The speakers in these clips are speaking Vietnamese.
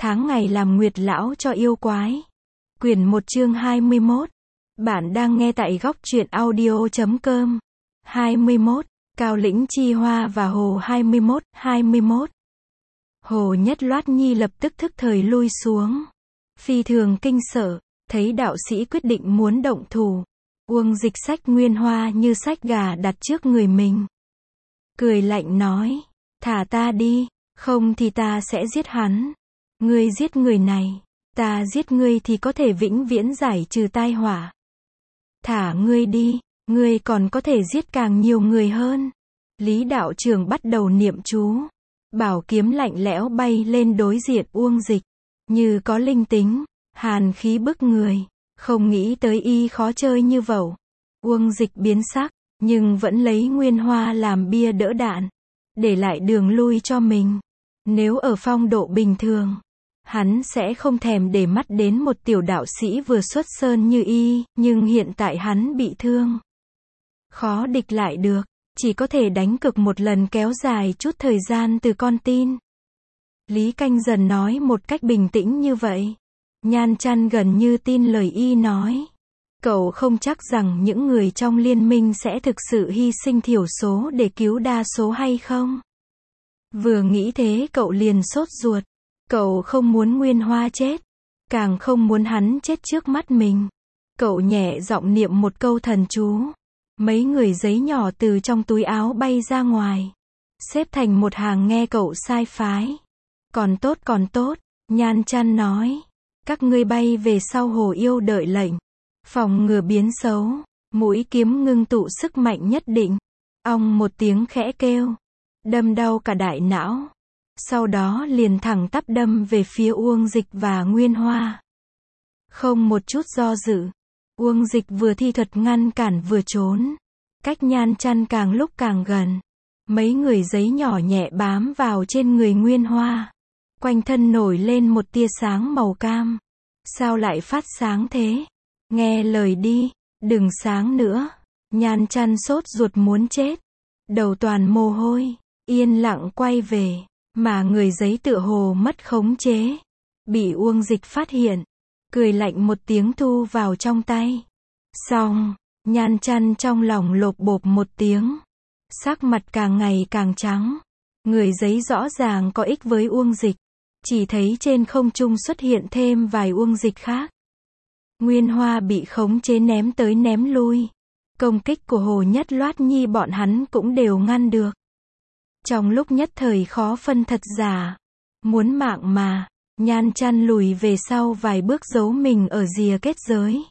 tháng ngày làm nguyệt lão cho yêu quái. Quyển 1 chương 21. Bạn đang nghe tại góc truyện audio.com. 21. Cao Lĩnh Chi Hoa và Hồ 21. Hồ Nhất Loát Nhi lập tức thức thời lui xuống. Phi thường kinh sợ, thấy đạo sĩ quyết định muốn động thủ. Uông Dịch xách Nguyên Hoa như xách gà đặt trước người mình. Cười lạnh nói, thả ta đi, không thì ta sẽ giết hắn. Ngươi giết người này, ta giết ngươi thì có thể vĩnh viễn giải trừ tai họa. Thả ngươi đi, ngươi còn có thể giết càng nhiều người hơn. Lý đạo trưởng bắt đầu niệm chú. Bảo kiếm lạnh lẽo bay lên đối diện Uông Dịch. Như có linh tính, hàn khí bức người. Không nghĩ tới y khó chơi như vẩu. Uông Dịch biến sắc, nhưng vẫn lấy Nguyên Hoa làm bia đỡ đạn. Để lại đường lui cho mình. Nếu ở phong độ bình thường, hắn sẽ không thèm để mắt đến một tiểu đạo sĩ vừa xuất sơn như y, nhưng hiện tại hắn bị thương. Khó địch lại được, chỉ có thể đánh cực một lần kéo dài chút thời gian từ con tin. Lý Canh Dần nói một cách bình tĩnh như vậy. Nhan Chăn gần như tin lời y nói. Cậu không chắc rằng những người trong liên minh sẽ thực sự hy sinh thiểu số để cứu đa số hay không? Vừa nghĩ thế cậu liền sốt ruột. Cậu không muốn Nguyên Hoa chết, càng không muốn hắn chết trước mắt mình. Cậu nhẹ giọng niệm một câu thần chú. Mấy người giấy nhỏ từ trong túi áo bay ra ngoài, xếp thành một hàng nghe cậu sai phái. Còn tốt, Nhan Chăn nói. Các ngươi bay về sau Hồ Yêu đợi lệnh. Phòng ngừa biến xấu. Mũi kiếm ngưng tụ sức mạnh nhất định. Ong một tiếng khẽ kêu. Đâm đau cả đại não. Sau đó liền thẳng tắp đâm về phía Uông Dịch và Nguyên Hoa. Không một chút do dự. Uông Dịch vừa thi thuật ngăn cản vừa trốn. Cách Nhan Chăn càng lúc càng gần. Mấy người giấy nhỏ nhẹ bám vào trên người Nguyên Hoa. Quanh thân nổi lên một tia sáng màu cam. Sao lại phát sáng thế? Nghe lời đi, đừng sáng nữa. Nhan Chăn sốt ruột muốn chết. Đầu toàn mồ hôi, yên lặng quay về. Mà người giấy tựa hồ mất khống chế. Bị Uông Dịch phát hiện. Cười lạnh một tiếng thu vào trong tay. Xong, Nhan Chăn trong lòng lộp bộp một tiếng. Sắc mặt càng ngày càng trắng. Người giấy rõ ràng có ích với Uông Dịch. Chỉ thấy trên không trung xuất hiện thêm vài Uông Dịch khác. Nguyên Hoa bị khống chế ném tới ném lui. Công kích của Hồ Nhất Loát Nhi bọn hắn cũng đều ngăn được. Trong lúc nhất thời khó phân thật giả. Muốn mạng mà, Nhan Chăn lùi về sau vài bước giấu mình ở rìa kết giới.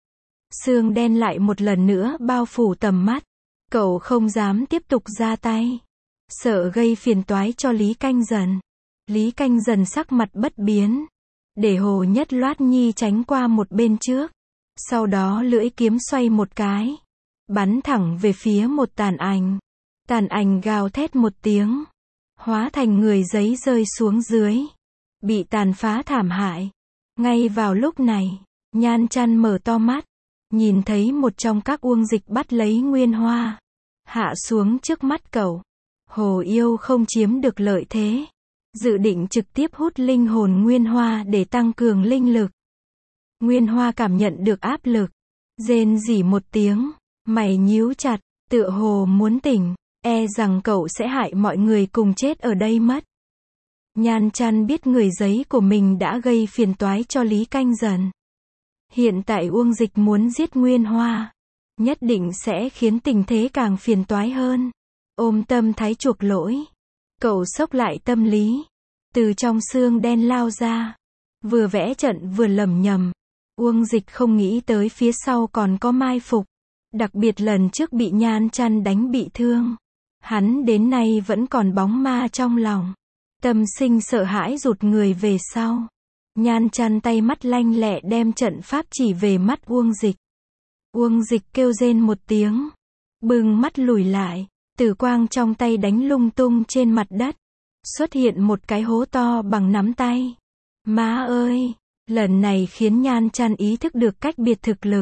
Sương đen lại một lần nữa bao phủ tầm mắt. Cậu không dám tiếp tục ra tay. Sợ gây phiền toái cho Lý Canh Dần. Lý Canh Dần sắc mặt bất biến. Để Hồ Nhất Loát Nhi tránh qua một bên trước. Sau đó lưỡi kiếm xoay một cái. Bắn thẳng về phía một tàn ảnh. Tàn ảnh gào thét một tiếng. Hóa thành người giấy rơi xuống dưới. Bị tàn phá thảm hại. Ngay vào lúc này, Nhan Chăn mở to mắt. Nhìn thấy một trong các Uông Dịch bắt lấy Nguyên Hoa. Hạ xuống trước mắt cậu. Hồ Yêu không chiếm được lợi thế. Dự định trực tiếp hút linh hồn Nguyên Hoa để tăng cường linh lực. Nguyên Hoa cảm nhận được áp lực. Rên rỉ một tiếng. Mày nhíu chặt. Tựa hồ muốn tỉnh. E rằng cậu sẽ hại mọi người cùng chết ở đây mất. Nhan Chăn biết người giấy của mình đã gây phiền toái cho Lý Canh Dần. Hiện tại Uông Dịch muốn giết Nguyên Hoa. Nhất định sẽ khiến tình thế càng phiền toái hơn. Ôm tâm thái chuộc lỗi. Cậu xốc lại tâm lý. Từ trong xương đen lao ra. Vừa vẽ trận vừa lẩm nhẩm. Uông Dịch không nghĩ tới phía sau còn có mai phục. Đặc biệt lần trước bị Nhan Chăn đánh bị thương. Hắn đến nay vẫn còn bóng ma trong lòng. Tâm sinh sợ hãi rụt người về sau. Nhan Chăn tay mắt lanh lẹ đem trận pháp chỉ về mắt Uông Dịch. Uông Dịch kêu rên một tiếng. Bừng mắt lùi lại. Tử quang trong tay đánh lung tung trên mặt đất. Xuất hiện một cái hố to bằng nắm tay. Má ơi! Lần này khiến Nhan Chăn ý thức được cách biệt thực lực.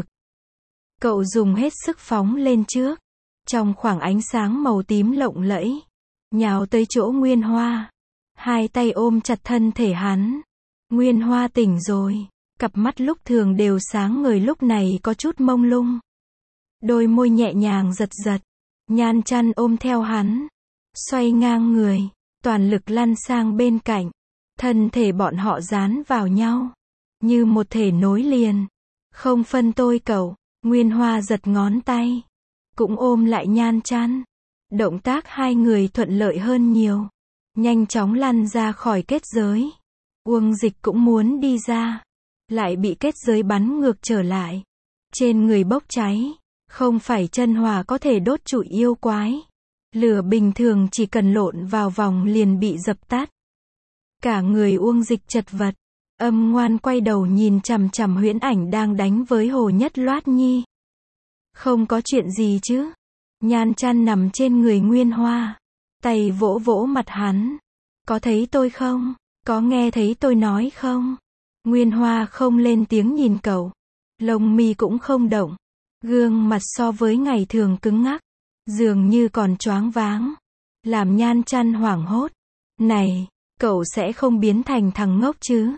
Cậu dùng hết sức phóng lên trước. Trong khoảng ánh sáng màu tím lộng lẫy. Nhào tới chỗ Nguyên Hoa. Hai tay ôm chặt thân thể hắn. Nguyên Hoa tỉnh rồi. Cặp mắt lúc thường đều sáng ngời lúc này có chút mông lung. Đôi môi nhẹ nhàng giật giật. Nhan Chăn ôm theo hắn. Xoay ngang người. Toàn lực lăn sang bên cạnh. Thân thể bọn họ dán vào nhau. Như một thể nối liền. Không phân tôi cậu. Nguyên Hoa giật ngón tay. Cũng ôm lại Nhan Chăn. Động tác hai người thuận lợi hơn nhiều. Nhanh chóng lăn ra khỏi kết giới. Uông Dịch cũng muốn đi ra. Lại bị kết giới bắn ngược trở lại. Trên người bốc cháy. Không phải chân hỏa có thể đốt trụi yêu quái. Lửa bình thường chỉ cần lộn vào vòng liền bị dập tắt. Cả người Uông Dịch chật vật. Âm Ngoan quay đầu nhìn chằm chằm Huyễn Ảnh đang đánh với Hồ Nhất Loát Nhi. Không có chuyện gì chứ? Nhan Chăn nằm trên người Nguyên Hoa. Tay vỗ vỗ mặt hắn. Có thấy tôi không? Có nghe thấy tôi nói không? Nguyên Hoa không lên tiếng nhìn cậu. Lông mi cũng không động. Gương mặt so với ngày thường cứng ngắc. Dường như còn choáng váng. Làm Nhan Chăn hoảng hốt. Này, cậu sẽ không biến thành thằng ngốc chứ?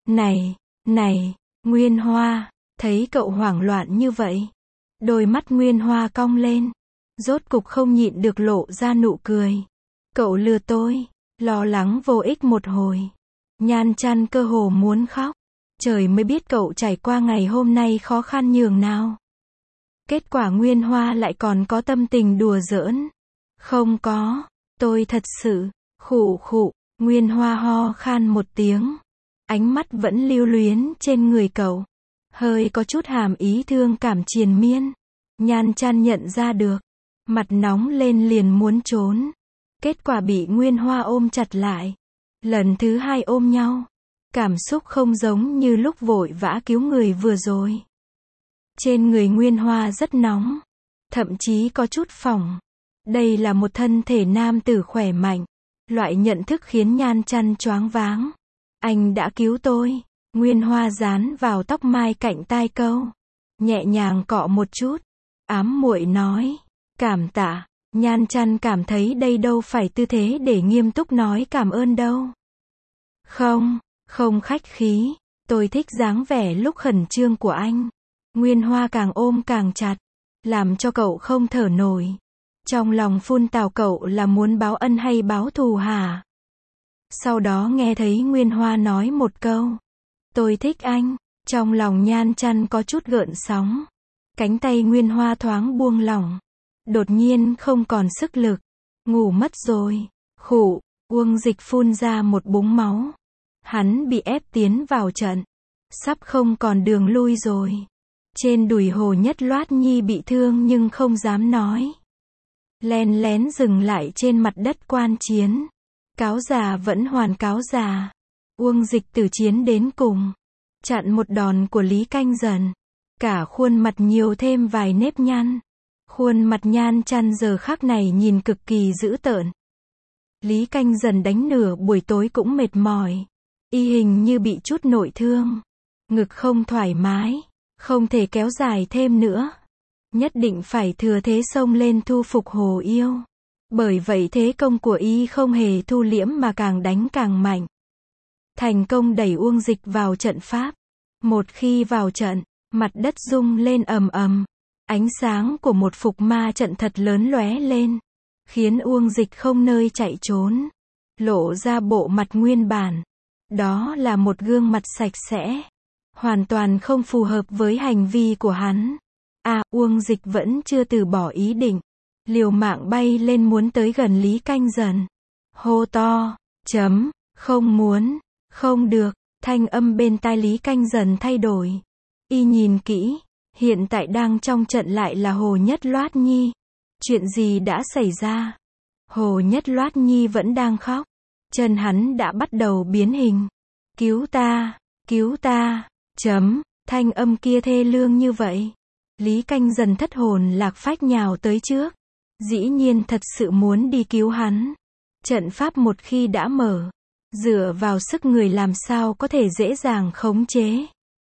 Này, Nguyên Hoa. Thấy cậu hoảng loạn như vậy. Đôi mắt Nguyên Hoa cong lên. Rốt cục không nhịn được lộ ra nụ cười. Cậu lừa tôi. Lo lắng vô ích một hồi. Nhan Chăn cơ hồ muốn khóc. Trời mới biết cậu trải qua ngày hôm nay khó khăn nhường nào. Kết quả Nguyên Hoa lại còn có tâm tình đùa giỡn. Không có. Tôi thật sự. Khụ khụ. Nguyên Hoa ho khan một tiếng. Ánh mắt vẫn lưu luyến trên người cậu. Hơi có chút hàm ý thương cảm triền miên. Nhan Chăn nhận ra được. Mặt nóng lên liền muốn trốn. Kết quả bị Nguyên Hoa ôm chặt lại. Lần thứ hai ôm nhau. Cảm xúc không giống như lúc vội vã cứu người vừa rồi. Trên người Nguyên Hoa rất nóng. Thậm chí có chút phỏng. Đây là một thân thể nam tử khỏe mạnh. Loại nhận thức khiến Nhan Chăn choáng váng. Anh đã cứu tôi. Nguyên Hoa dán vào tóc mai cạnh tai câu. Nhẹ nhàng cọ một chút. Ám muội nói. Cảm tạ. Nhan Chăn cảm thấy đây đâu phải tư thế để nghiêm túc nói cảm ơn đâu. Không khách khí. Tôi thích dáng vẻ lúc khẩn trương của anh. Nguyên Hoa càng ôm càng chặt. Làm cho cậu không thở nổi. Trong lòng phun tào cậu là muốn báo ân hay báo thù hả? Sau đó nghe thấy Nguyên Hoa nói một câu. Tôi thích anh. Trong lòng Nhan Chăn có chút gợn sóng. Cánh tay Nguyên Hoa thoáng buông lỏng. Đột nhiên không còn sức lực. Ngủ mất rồi. Khụ. Uông Dịch phun ra một búng máu. Hắn bị ép tiến vào trận. Sắp không còn đường lui rồi. Trên đùi Hồ Nhất Loát Nhi bị thương nhưng không dám nói. Len lén dừng lại trên mặt đất quan chiến. Cáo già vẫn hoàn cáo già. Uông Dịch từ chiến đến cùng. Chặn một đòn của Lý Canh Dần. Cả khuôn mặt nhiều thêm vài nếp nhăn. Khuôn mặt Nhan Chăn giờ khắc này nhìn cực kỳ dữ tợn. Lý Canh Dần đánh nửa buổi tối cũng mệt mỏi. Y hình như bị chút nội thương. Ngực không thoải mái. Không thể kéo dài thêm nữa. Nhất định phải thừa thế xông lên thu phục Hồ Yêu. Bởi vậy thế công của y không hề thu liễm mà càng đánh càng mạnh. Thành công đẩy Uông Dịch vào trận pháp. Một khi vào trận, mặt đất rung lên ầm ầm. Ánh sáng của một phục ma trận thật lớn lóe lên. Khiến Uông Dịch không nơi chạy trốn. Lộ ra bộ mặt nguyên bản. Đó là một gương mặt sạch sẽ. Hoàn toàn không phù hợp với hành vi của hắn. Uông Dịch vẫn chưa từ bỏ ý định. Liều mạng bay lên muốn tới gần Lý Canh Dần. Hô to. Không muốn. Không được. Thanh âm bên tai Lý Canh Dần thay đổi. Y nhìn kỹ. Hiện tại đang trong trận lại là Hồ Nhất Loát Nhi. Chuyện gì đã xảy ra? Hồ Nhất Loát Nhi vẫn đang khóc. Chân hắn đã bắt đầu biến hình. Cứu ta. Cứu ta. Thanh âm kia thê lương như vậy. Lý Canh Dần thất hồn lạc phách nhào tới trước. Dĩ nhiên thật sự muốn đi cứu hắn. Trận pháp một khi đã mở. Dựa vào sức người làm sao có thể dễ dàng khống chế.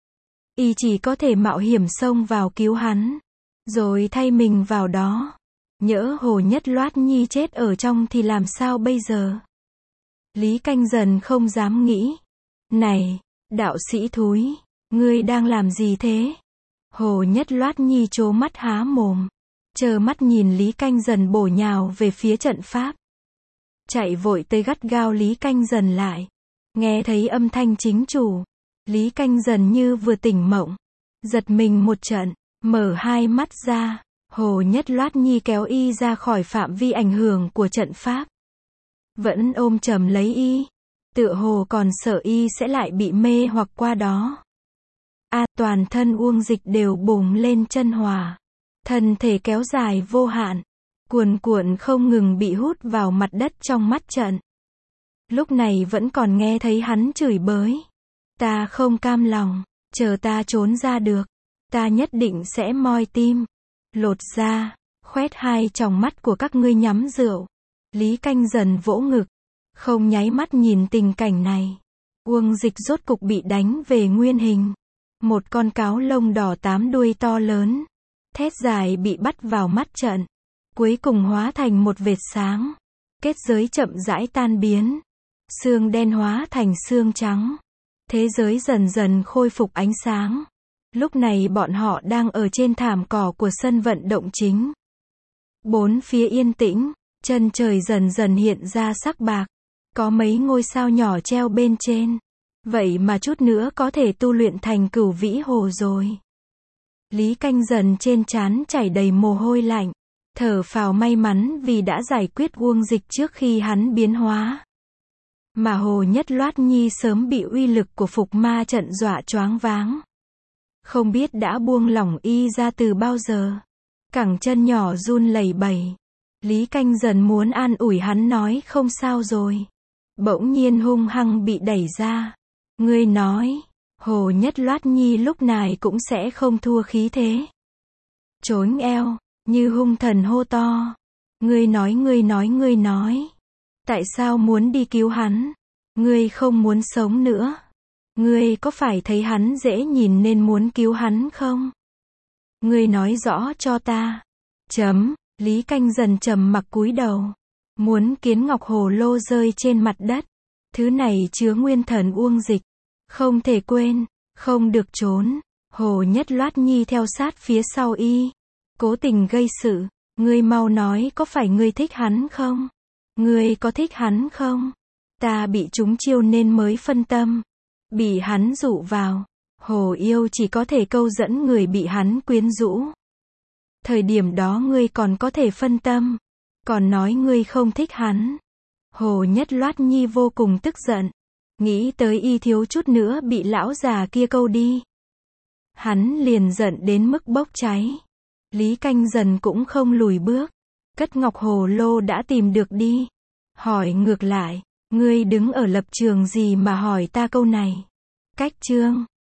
Y chỉ có thể mạo hiểm xông vào cứu hắn. Rồi thay mình vào đó. Nhỡ Hồ Nhất Loát Nhi chết ở trong thì làm sao bây giờ? Lý Canh Dần không dám nghĩ. Đạo sĩ thúi, ngươi đang làm gì thế? Hồ Nhất Loát Nhi trố mắt há mồm, trơ mắt nhìn Lý Canh Dần bổ nhào về phía trận pháp. Chạy vội tới gắt gao Lý Canh Dần lại. Nghe thấy âm thanh chính chủ, Lý Canh Dần như vừa tỉnh mộng, giật mình một trận, mở hai mắt ra. Hồ Nhất Loát Nhi kéo y ra khỏi phạm vi ảnh hưởng của trận pháp. Vẫn ôm chầm lấy y, tựa hồ còn sợ y sẽ lại bị mê hoặc qua đó. Toàn thân Uông Dịch đều bùng lên chân hỏa. Thân thể kéo dài vô hạn, cuồn cuộn không ngừng bị hút vào mặt đất trong mắt trận. Lúc này vẫn còn nghe thấy hắn chửi bới. Ta không cam lòng, chờ ta trốn ra được, ta nhất định sẽ moi tim, lột da, khoét hai tròng mắt của các ngươi nhắm rượu. Lý Canh Dần vỗ ngực, không nháy mắt nhìn tình cảnh này. Uông Dịch rốt cục bị đánh về nguyên hình. Một con cáo lông đỏ 8 đuôi to lớn, thét dài bị bắt vào mắt trận, cuối cùng hóa thành một vệt sáng. Kết giới chậm rãi tan biến, xương đen hóa thành xương trắng. Thế giới dần dần khôi phục ánh sáng. Lúc này bọn họ đang ở trên thảm cỏ của sân vận động chính. Bốn phía yên tĩnh, chân trời dần dần hiện ra sắc bạc. Có mấy ngôi sao nhỏ treo bên trên. Vậy mà chút nữa có thể tu luyện thành Cửu Vĩ Hồ rồi. Lý Canh Dần trên trán chảy đầy mồ hôi lạnh, thở phào may mắn vì đã giải quyết Uông Dịch trước khi hắn biến hóa. Mà Hồ Nhất Loát Nhi sớm bị uy lực của Phục Ma trận dọa choáng váng. Không biết đã buông lỏng y ra từ bao giờ. Cẳng chân nhỏ run lẩy bẩy. Lý Canh Dần muốn an ủi hắn nói không sao rồi. Bỗng nhiên hung hăng bị đẩy ra. Ngươi nói, Hồ Nhất Loát Nhi lúc này cũng sẽ không thua khí thế. Trốn eo, như hung thần hô to. Ngươi nói. Tại sao muốn đi cứu hắn? Ngươi không muốn sống nữa. Ngươi có phải thấy hắn dễ nhìn nên muốn cứu hắn không? Ngươi nói rõ cho ta. Lý Canh Dần trầm mặc cúi đầu. Muốn kiến ngọc hồ lô rơi trên mặt đất. Thứ này chứa nguyên thần Uông Dịch. Không thể quên, không được trốn. Hồ Nhất Loát Nhi theo sát phía sau y. Cố tình gây sự. Ngươi mau nói có phải ngươi thích hắn không? Ngươi có thích hắn không? Ta bị trúng chiêu nên mới phân tâm. Bị hắn dụ vào. Hồ yêu chỉ có thể câu dẫn người bị hắn quyến rũ. Thời điểm đó ngươi còn có thể phân tâm. Còn nói ngươi không thích hắn. Hồ Nhất Loát Nhi vô cùng tức giận. Nghĩ tới y thiếu chút nữa bị lão già kia câu đi. Hắn liền giận đến mức bốc cháy. Lý Canh Dần cũng không lùi bước. Cất ngọc hồ lô đã tìm được đi. Hỏi ngược lại, ngươi đứng ở lập trường gì mà hỏi ta câu này? Cách chương